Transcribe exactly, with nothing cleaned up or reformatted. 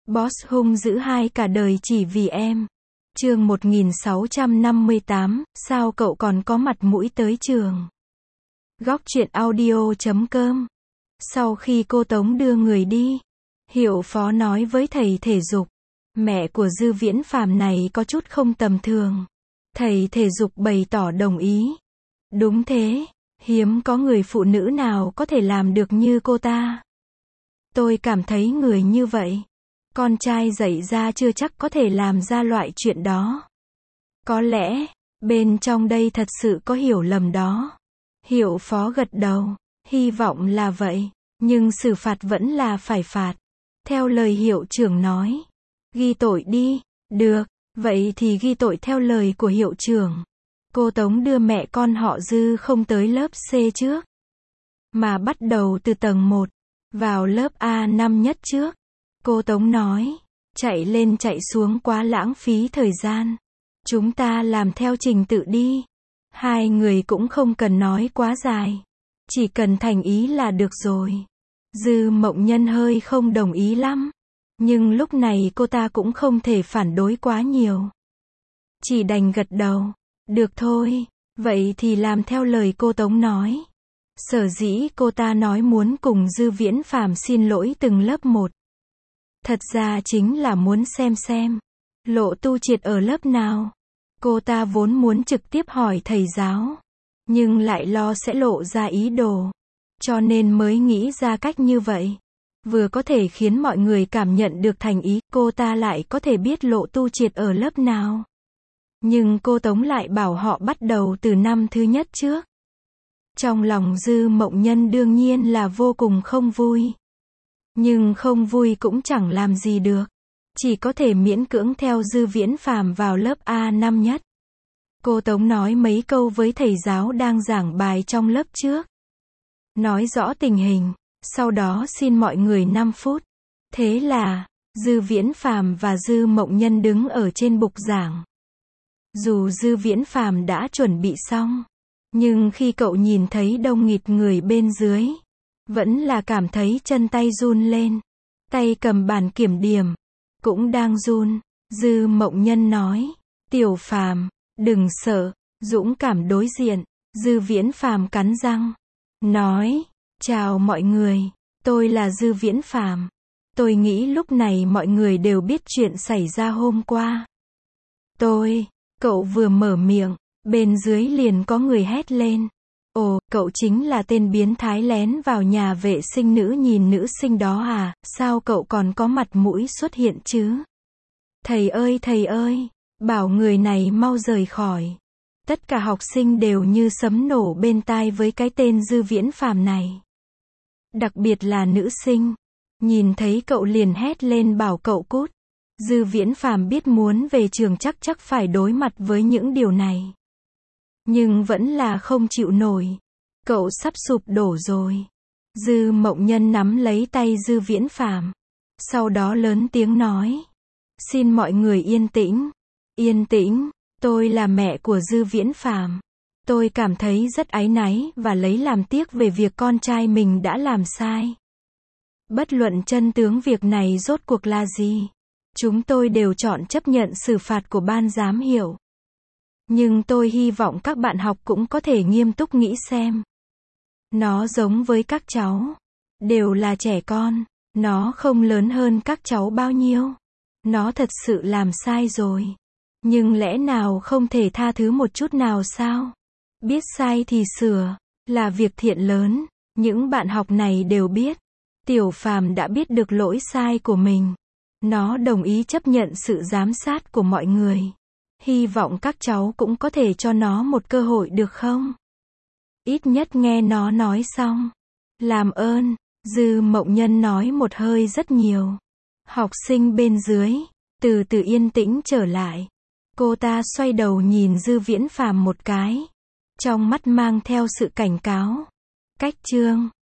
Boss hung dữ hai cả đời chỉ vì em. Chương một nghìn sáu trăm năm mươi tám, sao cậu còn có mặt mũi tới trường? Góc truyện audio chấm com. Sau khi cô Tống đưa người đi, hiệu phó nói với thầy thể dục, mẹ của Dư Viễn Phàm này có chút không tầm thường. Thầy thể dục bày tỏ đồng ý. Đúng thế, hiếm có người phụ nữ nào có thể làm được như cô ta. Tôi cảm thấy người như vậy, con trai dạy ra chưa chắc có thể làm ra loại chuyện đó. Có lẽ, bên trong đây thật sự có hiểu lầm đó. Hiệu phó gật đầu, hy vọng là vậy, nhưng xử phạt vẫn là phải phạt. Theo lời hiệu trưởng nói, ghi tội đi, được, vậy thì ghi tội theo lời của hiệu trưởng. Cô Tống đưa mẹ con họ Dư không tới lớp C trước, mà bắt đầu từ tầng một, vào lớp A năm nhất trước. Cô Tống nói, chạy lên chạy xuống quá lãng phí thời gian. Chúng ta làm theo trình tự đi. Hai người cũng không cần nói quá dài, chỉ cần thành ý là được rồi. Dư Mộng Nhân hơi không đồng ý lắm, nhưng lúc này cô ta cũng không thể phản đối quá nhiều. Chỉ đành gật đầu, được thôi, vậy thì làm theo lời cô Tống nói. Sở dĩ cô ta nói muốn cùng Dư Viễn Phàm xin lỗi từng lớp một, thật ra chính là muốn xem xem Lộ Tu Triệt ở lớp nào. Cô ta vốn muốn trực tiếp hỏi thầy giáo, nhưng lại lo sẽ lộ ra ý đồ, cho nên mới nghĩ ra cách như vậy. Vừa có thể khiến mọi người cảm nhận được thành ý, cô ta lại có thể biết Lộ Tu Triệt ở lớp nào. Nhưng cô Tống lại bảo họ bắt đầu từ năm thứ nhất trước. Trong lòng Dư Mộng Nhân đương nhiên là vô cùng không vui. Nhưng không vui cũng chẳng làm gì được, chỉ có thể miễn cưỡng theo Dư Viễn Phàm vào lớp A năm nhất. Cô Tống nói mấy câu với thầy giáo đang giảng bài trong lớp trước, nói rõ tình hình, sau đó xin mọi người năm phút. Thế là, Dư Viễn Phàm và Dư Mộng Nhân đứng ở trên bục giảng. Dù Dư Viễn Phàm đã chuẩn bị xong, nhưng khi cậu nhìn thấy đông nghịt người bên dưới, vẫn là cảm thấy chân tay run lên. Tay cầm bàn kiểm điểm cũng đang run. Dư Mộng Nhân nói, Tiểu Phàm, đừng sợ, dũng cảm đối diện. Dư Viễn Phàm cắn răng, nói, chào mọi người, tôi là Dư Viễn Phàm. Tôi nghĩ lúc này mọi người đều biết chuyện xảy ra hôm qua. Tôi, cậu vừa mở miệng, bên dưới liền có người hét lên. Ồ, cậu chính là tên biến thái lén vào nhà vệ sinh nữ nhìn nữ sinh đó à, sao cậu còn có mặt mũi xuất hiện chứ? Thầy ơi thầy ơi, bảo người này mau rời khỏi. Tất cả học sinh đều như sấm nổ bên tai với cái tên Dư Viễn Phàm này. Đặc biệt là nữ sinh, nhìn thấy cậu liền hét lên bảo cậu cút. Dư Viễn Phàm biết muốn về trường chắc chắc phải đối mặt với những điều này, nhưng vẫn là không chịu nổi. Cậu sắp sụp đổ rồi. Dư Mộng Nhân nắm lấy tay Dư Viễn Phàm, sau đó lớn tiếng nói, xin mọi người yên tĩnh, yên tĩnh, tôi là mẹ của Dư Viễn Phàm. Tôi cảm thấy rất áy náy và lấy làm tiếc về việc con trai mình đã làm sai. Bất luận chân tướng việc này rốt cuộc là gì, chúng tôi đều chọn chấp nhận xử phạt của ban giám hiệu. Nhưng tôi hy vọng các bạn học cũng có thể nghiêm túc nghĩ xem. Nó giống với các cháu, đều là trẻ con, nó không lớn hơn các cháu bao nhiêu. Nó thật sự làm sai rồi, nhưng lẽ nào không thể tha thứ một chút nào sao? Biết sai thì sửa, là việc thiện lớn. Những bạn học này đều biết, Tiểu Phàm đã biết được lỗi sai của mình. Nó đồng ý chấp nhận sự giám sát của mọi người. Hy vọng các cháu cũng có thể cho nó một cơ hội được không? Ít nhất nghe nó nói xong. Làm ơn, Dư Mộng Nhân nói một hơi rất nhiều. Học sinh bên dưới, từ từ yên tĩnh trở lại. Cô ta xoay đầu nhìn Dư Viễn Phàm một cái, trong mắt mang theo sự cảnh cáo. Cách chương